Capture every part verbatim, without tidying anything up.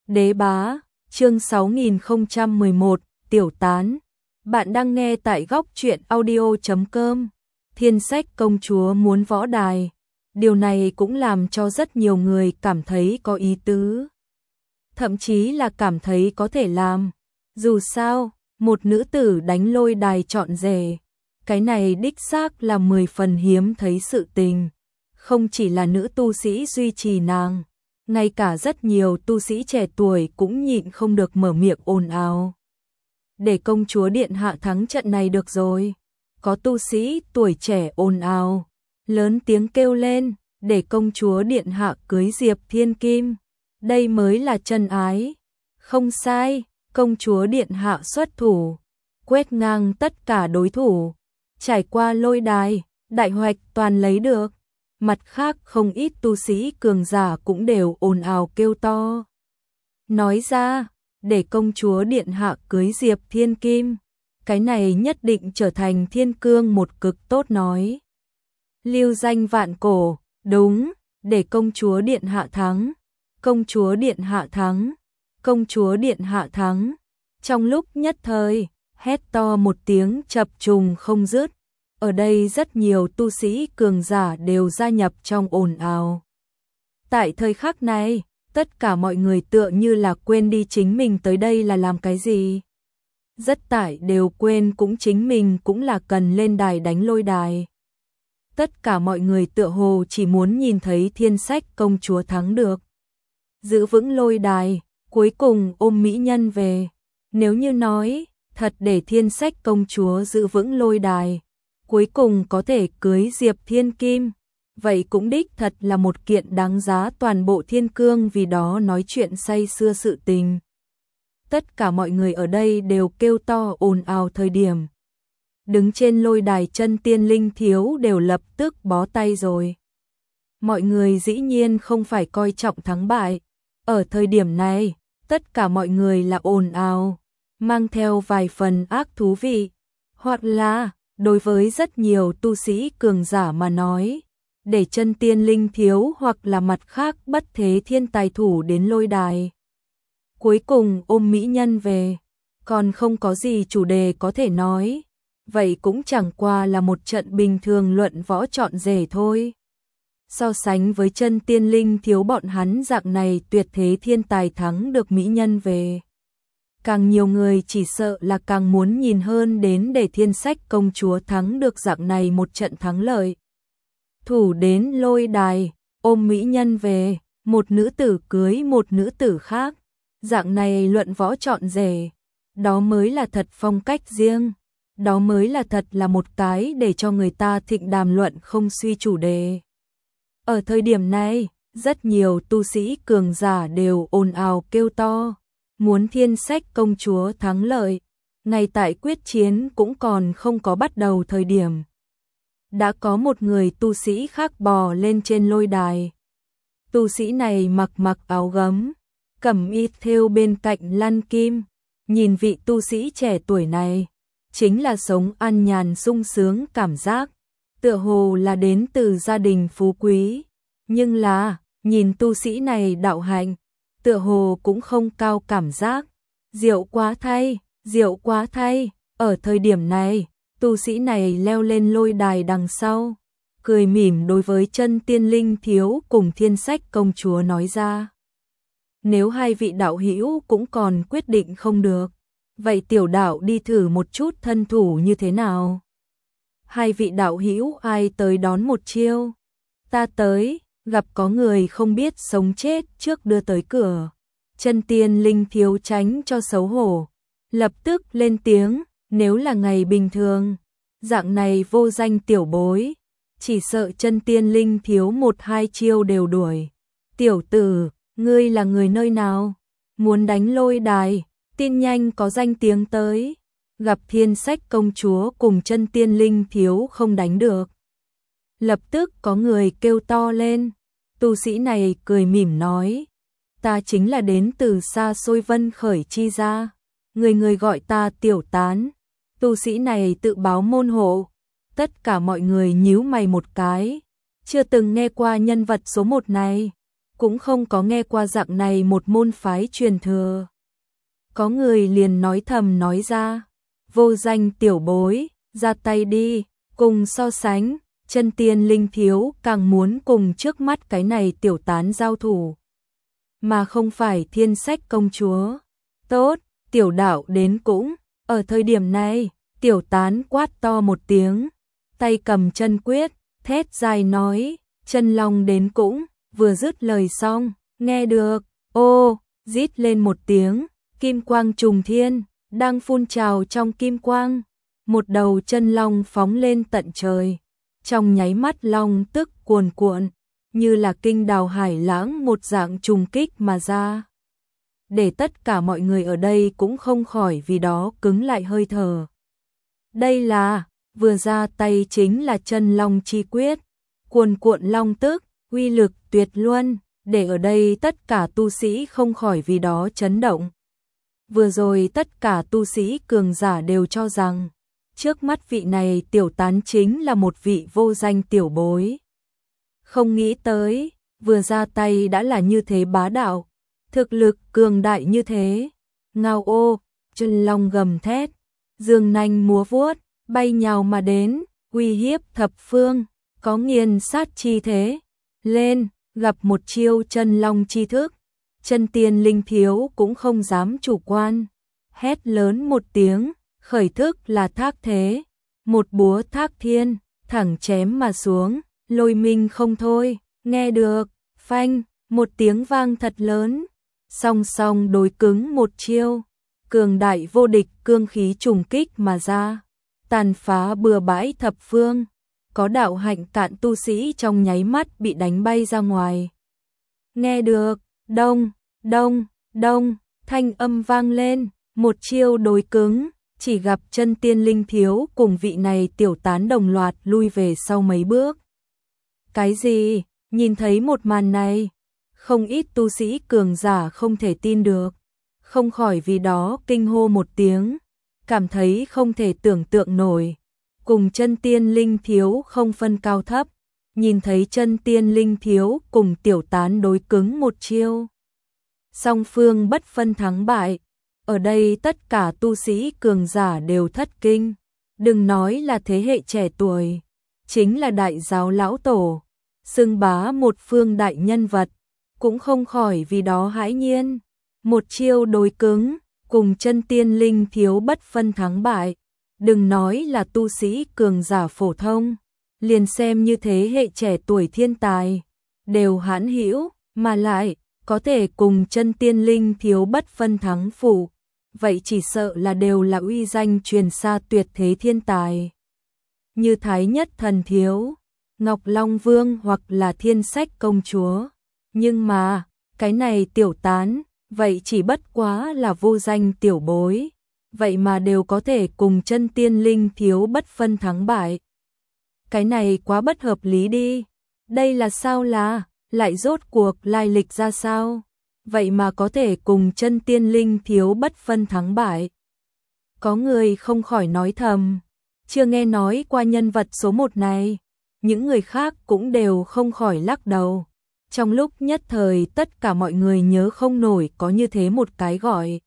Đế bá, chương sáu nghìn không trăm mười một, tiểu tán. Bạn đang nghe tại góc truyện audio chấm com. Thiên sách công chúa muốn võ đài. Điều này cũng làm cho rất nhiều người cảm thấy có ý tứ. Thậm chí là cảm thấy có thể làm. Dù sao, một nữ tử đánh lôi đài trọn rể. Cái này đích xác là mười phần hiếm thấy sự tình. Không chỉ là nữ tu sĩ duy trì nàng. Ngay cả rất nhiều tu sĩ trẻ tuổi cũng nhịn không được mở miệng ồn ào. Để công chúa điện hạ thắng trận này được rồi. Có tu sĩ tuổi trẻ ồn ào, lớn tiếng kêu lên, để công chúa điện hạ cưới Diệp Thiên Kim. Đây mới là chân ái. Không sai, công chúa điện hạ xuất thủ, quét ngang tất cả đối thủ. Trải qua lôi đài, đại hoạch toàn lấy được. Mặt khác không ít tu sĩ cường giả cũng đều ồn ào kêu to. Nói ra, để công chúa điện hạ cưới Diệp Thiên Kim, cái này nhất định trở thành thiên cương một cực tốt nói. Lưu danh vạn cổ, đúng, để công chúa điện hạ thắng, công chúa điện hạ thắng, công chúa điện hạ thắng. Trong lúc nhất thời, hét to một tiếng chập trùng không dứt. Ở đây rất nhiều tu sĩ cường giả đều gia nhập trong ồn ào. Tại thời khắc này, tất cả mọi người tựa như là quên đi chính mình tới đây là làm cái gì. Rất tải đều quên cũng chính mình cũng là cần lên đài đánh lôi đài. Tất cả mọi người tựa hồ chỉ muốn nhìn thấy thiên sách công chúa thắng được. Giữ vững lôi đài, cuối cùng ôm mỹ nhân về. Nếu như nói, thật để thiên sách công chúa giữ vững lôi đài, cuối cùng có thể cưới Diệp Thiên Kim, vậy cũng đích thật là một kiện đáng giá toàn bộ thiên cương vì đó nói chuyện say xưa sự tình. Tất cả mọi người ở đây đều kêu to ồn ào thời điểm. Đứng trên lôi đài chân tiên linh thiếu đều lập tức bó tay rồi. Mọi người dĩ nhiên không phải coi trọng thắng bại. Ở thời điểm này, tất cả mọi người là ồn ào, mang theo vài phần ác thú vị, hoặc là đối với rất nhiều tu sĩ cường giả mà nói, để chân tiên linh thiếu hoặc là mặt khác bất thế thiên tài thủ đến lôi đài. Cuối cùng ôm mỹ nhân về, còn không có gì chủ đề có thể nói, vậy cũng chẳng qua là một trận bình thường luận võ chọn rể thôi. So sánh với chân tiên linh thiếu bọn hắn dạng này tuyệt thế thiên tài thắng được mỹ nhân về. Càng nhiều người chỉ sợ là càng muốn nhìn hơn đến để thiên sách công chúa thắng được dạng này một trận thắng lợi. Thủ đến lôi đài, ôm mỹ nhân về, một nữ tử cưới một nữ tử khác. Dạng này luận võ chọn rể, đó mới là thật phong cách riêng. Đó mới là thật là một cái để cho người ta thịnh đàm luận không suy chủ đề. Ở thời điểm này, rất nhiều tu sĩ cường giả đều ồn ào kêu to. Muốn thiên sách công chúa thắng lợi, ngay tại quyết chiến cũng còn không có bắt đầu thời điểm. Đã có một người tu sĩ khác bò lên trên lôi đài. Tu sĩ này mặc mặc áo gấm, cẩm y thêu bên cạnh lăn kim. Nhìn vị tu sĩ trẻ tuổi này, chính là sống an nhàn sung sướng cảm giác. Tựa hồ là đến từ gia đình phú quý. Nhưng là, nhìn tu sĩ này đạo hạnh, tựa hồ cũng không cao cảm giác. Diệu quá thay, diệu quá thay. Ở thời điểm này, tu sĩ này leo lên lôi đài đằng sau, cười mỉm đối với chân tiên linh thiếu cùng thiên sách công chúa nói ra. Nếu hai vị đạo hữu cũng còn quyết định không được, vậy tiểu đạo đi thử một chút thân thủ như thế nào? Hai vị đạo hữu ai tới đón một chiêu? Ta tới. Gặp có người không biết sống chết trước đưa tới cửa. Chân tiên linh thiếu tránh cho xấu hổ, lập tức lên tiếng, nếu là ngày bình thường, dạng này vô danh tiểu bối, chỉ sợ chân tiên linh thiếu một hai chiêu đều đuổi. Tiểu tử, ngươi là người nơi nào? Muốn đánh lôi đài, tin nhanh có danh tiếng tới. Gặp thiên sách công chúa cùng chân tiên linh thiếu không đánh được. Lập tức có người kêu to lên. Tu sĩ này cười mỉm nói, ta chính là đến từ xa xôi Vân Khởi chi ra, người người gọi ta tiểu tán. Tu sĩ này tự báo môn hộ. Tất cả mọi người nhíu mày một cái, chưa từng nghe qua nhân vật số một này. cũng không có nghe qua dạng này một môn phái truyền thừa. Có người liền nói thầm nói ra, vô danh tiểu bối, ra tay đi, cùng so sánh, Chân Tiên Linh Thiếu càng muốn cùng trước mắt cái này tiểu tán giao thủ, mà không phải Thiên Sách công chúa. Tốt, tiểu đạo đến cũng, ở thời điểm này, tiểu tán quát to một tiếng, tay cầm chân quyết, thét dài nói, chân long đến cũng, vừa dứt lời xong, nghe được, ô, rít lên một tiếng, kim quang trùng thiên, đang phun trào trong kim quang, một đầu chân long phóng lên tận trời, trong nháy mắt long tức cuồn cuộn, như là kinh đào hải lãng một dạng trùng kích mà ra. Để tất cả mọi người ở đây cũng không khỏi vì đó cứng lại hơi thở. Đây là, vừa ra tay chính là chân long chi quyết, cuồn cuộn long tức, uy lực tuyệt luân, để ở đây tất cả tu sĩ không khỏi vì đó chấn động. Vừa rồi tất cả tu sĩ cường giả đều cho rằng, trước mắt vị này tiểu tán chính là một vị vô danh tiểu bối. Không nghĩ tới, vừa ra tay đã là như thế bá đạo, thực lực cường đại như thế. Ngao ô, chân long gầm thét, dương nanh múa vuốt, bay nhào mà đến, uy hiếp thập phương, có nghiền sát chi thế. Lên, gặp một chiêu chân long chi thức, Chân Tiên Linh Thiếu cũng không dám chủ quan, hét lớn một tiếng, khởi thức là thác thế, một búa thác thiên, thẳng chém mà xuống, lôi minh không thôi, nghe được, phanh, một tiếng vang thật lớn, song song đối cứng một chiêu, cường đại vô địch cương khí trùng kích mà ra, tàn phá bừa bãi thập phương, có đạo hạnh cạn tu sĩ trong nháy mắt bị đánh bay ra ngoài. Nghe được, đông, đông, đông, thanh âm vang lên, một chiêu đối cứng, chỉ gặp Chân Tiên Linh Thiếu cùng vị này tiểu tán đồng loạt lui về sau mấy bước. Cái gì? Nhìn thấy một màn này, không ít tu sĩ cường giả không thể tin được, không khỏi vì đó kinh hô một tiếng, cảm thấy không thể tưởng tượng nổi. Cùng Chân Tiên Linh Thiếu không phân cao thấp, nhìn thấy Chân Tiên Linh Thiếu cùng tiểu tán đối cứng một chiêu, song phương bất phân thắng bại. Ở đây tất cả tu sĩ cường giả đều thất kinh, đừng nói là thế hệ trẻ tuổi, chính là đại giáo lão tổ, xưng bá một phương đại nhân vật, cũng không khỏi vì đó hãi nhiên. Một chiêu đối cứng, cùng Chân Tiên Linh Thiếu bất phân thắng bại, đừng nói là tu sĩ cường giả phổ thông, liền xem như thế hệ trẻ tuổi thiên tài, đều hãn hữu, mà lại có thể cùng Chân Tiên Linh Thiếu bất phân thắng phụ, vậy chỉ sợ là đều là uy danh truyền xa tuyệt thế thiên tài. Như Thái Nhất Thần Thiếu, Ngọc Long Vương hoặc là Thiên Sách công chúa. Nhưng mà, cái này tiểu tán, vậy chỉ bất quá là vô danh tiểu bối, vậy mà đều có thể cùng Chân Tiên Linh Thiếu bất phân thắng bại. Cái này quá bất hợp lý đi, đây là sao là, lại rốt cuộc lai lịch ra sao? Vậy mà có thể cùng Chân Tiên Linh Thiếu bất phân thắng bại. Có người không khỏi nói thầm, chưa nghe nói qua nhân vật số một này, những người khác cũng đều không khỏi lắc đầu. Trong lúc nhất thời tất cả mọi người nhớ không nổi có như thế một cái gọi.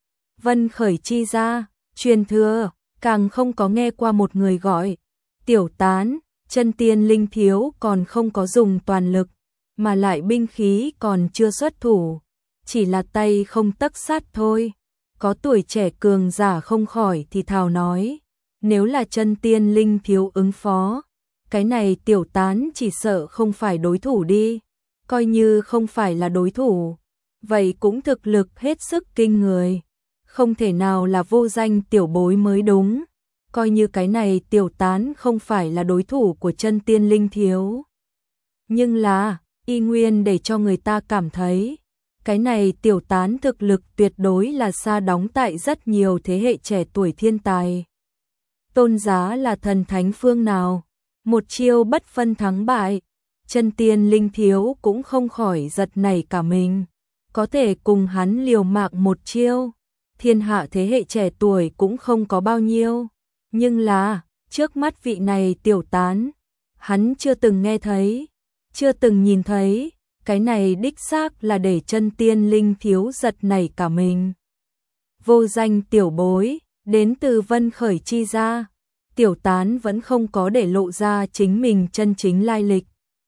Vân Khởi chi ra, truyền thừa, càng không có nghe qua một người gọi. Tiểu tán, Chân Tiên Linh Thiếu còn không có dùng toàn lực, mà lại binh khí còn chưa xuất thủ, chỉ là tay không tấc sát thôi. Có tuổi trẻ cường giả không khỏi thì thào nói, nếu là Chân Tiên Linh Thiếu ứng phó, cái này tiểu tán chỉ sợ không phải đối thủ đi. Coi như không phải là đối thủ, vậy cũng thực lực hết sức kinh người, không thể nào là vô danh tiểu bối mới đúng. Coi như cái này tiểu tán không phải là đối thủ của Chân Tiên Linh Thiếu, nhưng là y nguyên để cho người ta cảm thấy cái này tiểu tán thực lực tuyệt đối là xa đóng tại rất nhiều thế hệ trẻ tuổi thiên tài. Tôn giá là thần thánh phương nào, một chiêu bất phân thắng bại. Chân Tiên Linh Thiếu cũng không khỏi giật nảy cả mình, có thể cùng hắn liều mạng một chiêu, thiên hạ thế hệ trẻ tuổi cũng không có bao nhiêu, nhưng là, trước mắt vị này tiểu tán, hắn chưa từng nghe thấy, chưa từng nhìn thấy, Cái này đích xác là để chân tiên linh thiếu giật nảy cả mình. Vô danh tiểu bối, đến từ Vân Khởi chi gia. Tiểu Tán vẫn không có để lộ ra chính mình chân chính lai lịch.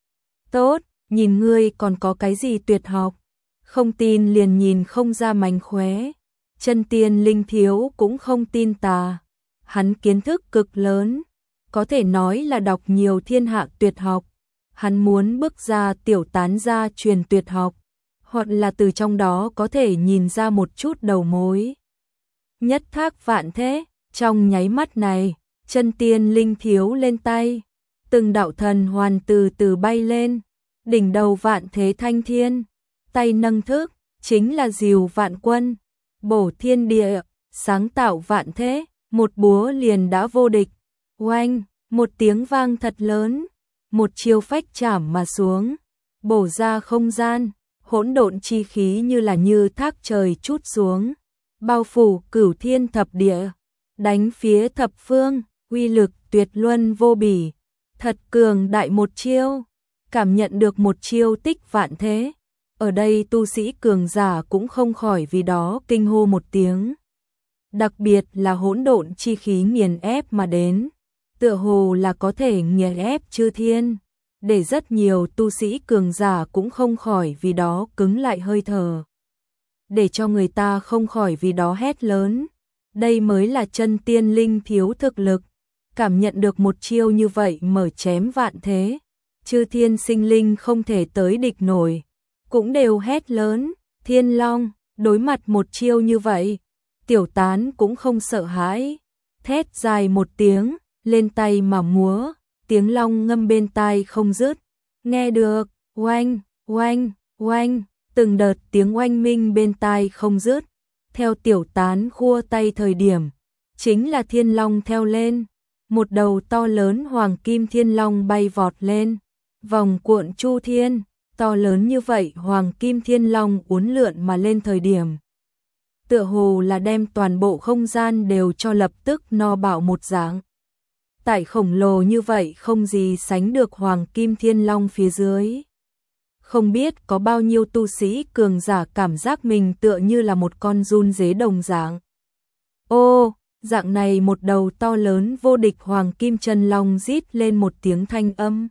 Tốt, nhìn ngươi còn có cái gì tuyệt học. Không tin liền nhìn không ra mánh khóe. Chân tiên linh thiếu cũng không tin tà. Hắn kiến thức cực lớn, có thể nói là đọc nhiều thiên hạ tuyệt học. Hắn muốn bước ra Tiểu Tán gia truyền tuyệt học, hoặc là từ trong đó có thể nhìn ra một chút đầu mối. Nhất thác vạn thế, trong nháy mắt này, chân tiên linh thiếu lên tay, từng đạo thần hoàn từ từ bay lên, đỉnh đầu vạn thế thanh thiên, tay nâng thức, chính là diều vạn quân, bổ thiên địa, sáng tạo vạn thế, một búa liền đã vô địch. Oanh, một tiếng vang thật lớn, một chiêu phách chảm mà xuống, bổ ra không gian, hỗn độn chi khí như là như thác trời trút xuống, bao phủ cửu thiên thập địa, đánh phía thập phương, uy lực tuyệt luân vô bỉ, thật cường đại một chiêu, cảm nhận được một chiêu tích vạn thế. Ở đây tu sĩ cường giả cũng không khỏi vì đó kinh hô một tiếng. Đặc biệt là hỗn độn chi khí nghiền ép mà đến, tựa hồ là có thể nghiền ép chư thiên, để rất nhiều tu sĩ cường giả cũng không khỏi vì đó cứng lại hơi thở. Để cho người ta không khỏi vì đó hét lớn, đây mới là chân tiên linh thiếu thực lực, cảm nhận được một chiêu như vậy mở chém vạn thế, chư thiên sinh linh không thể tới địch nổi, cũng đều hét lớn, Thiên Long, đối mặt một chiêu như vậy, Tiểu Tán cũng không sợ hãi, thét dài một tiếng, lên tay mà múa, tiếng long ngâm bên tai không dứt, nghe được, oanh, oanh, oanh, từng đợt tiếng oanh minh bên tai không dứt, theo Tiểu Tán khua tay thời điểm, chính là Thiên Long theo lên, một đầu to lớn hoàng kim Thiên Long bay vọt lên, vòng cuộn chu thiên, to lớn như vậy hoàng kim Thiên Long uốn lượn mà lên thời điểm. Tựa hồ là đem toàn bộ không gian đều cho lập tức no bạo một dạng. Tại khổng lồ như vậy không gì sánh được hoàng kim Thiên Long phía dưới. Không biết có bao nhiêu tu sĩ cường giả cảm giác mình tựa như là một con giun dế đồng dạng. Ô, dạng này một đầu to lớn vô địch hoàng kim chân long rít lên một tiếng thanh âm.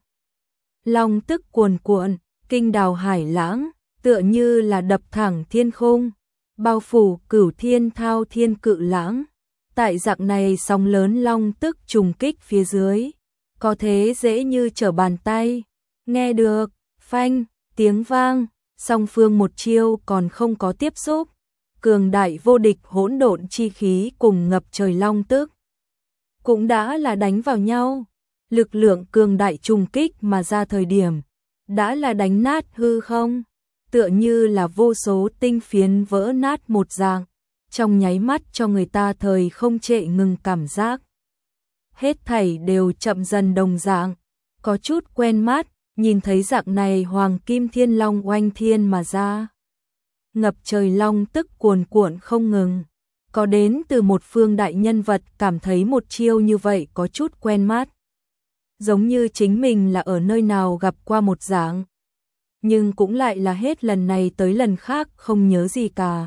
Long tức cuồn cuộn, kinh đào hải lãng, tựa như là đập thẳng thiên khung, bao phủ cửu thiên thao thiên cự lãng. Tại dạng này sóng lớn long tức trùng kích phía dưới, có thế dễ như trở bàn tay, nghe được, phanh, tiếng vang, song phương một chiêu còn không có tiếp xúc, cường đại vô địch hỗn độn chi khí cùng ngập trời long tức, cũng đã là đánh vào nhau, lực lượng cường đại trùng kích mà ra thời điểm, đã là đánh nát hư không, tựa như là vô số tinh phiến vỡ nát một dạng. Trong nháy mắt cho người ta thời không trệ ngừng cảm giác. Hết thảy đều chậm dần đồng dạng, có chút quen mắt, nhìn thấy dạng này hoàng kim Thiên Long oanh thiên mà ra. Ngập trời long tức cuồn cuộn không ngừng, có đến từ một phương đại nhân vật cảm thấy một chiêu như vậy có chút quen mắt. Giống như chính mình là ở nơi nào gặp qua một dạng. Nhưng cũng lại là hết lần này tới lần khác không nhớ gì cả.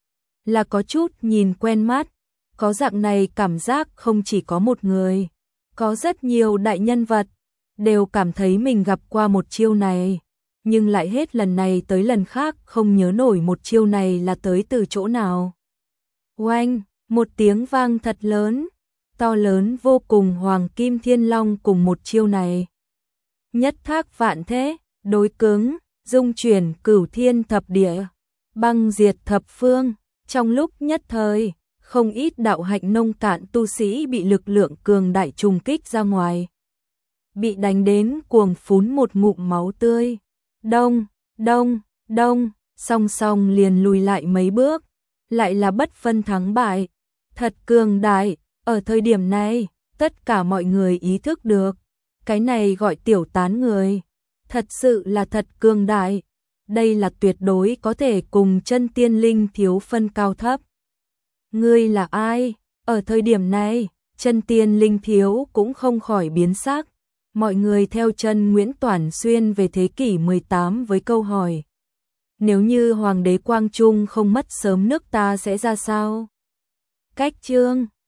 Là có chút nhìn quen mắt, có dạng này cảm giác không chỉ có một người, có rất nhiều đại nhân vật, đều cảm thấy mình gặp qua một chiêu này, nhưng lại hết lần này tới lần khác không nhớ nổi một chiêu này là tới từ chỗ nào. Oanh, một tiếng vang thật lớn, to lớn vô cùng hoàng kim Thiên Long cùng một chiêu này. Nhất thác vạn thế, đối cứng, dung chuyển cửu thiên thập địa, băng diệt thập phương. Trong lúc nhất thời, không ít đạo hạnh nông cạn tu sĩ bị lực lượng cường đại trùng kích ra ngoài. Bị đánh đến cuồng phún một ngụm máu tươi. Đông, đông, đông, song song liền lùi lại mấy bước. Lại là bất phân thắng bại. Thật cường đại, ở thời điểm này, tất cả mọi người ý thức được. Cái này gọi Tiểu Tán người. Thật sự là thật cường đại. Đây là tuyệt đối có thể cùng chân tiên linh thiếu phân cao thấp. Ngươi là ai? Ở thời điểm này, chân tiên linh thiếu cũng không khỏi biến sắc. Mọi người theo chân Nguyễn Toản Xuyên về thế kỷ mười tám với câu hỏi: nếu như Hoàng đế Quang Trung không mất sớm nước ta sẽ ra sao? Cách chương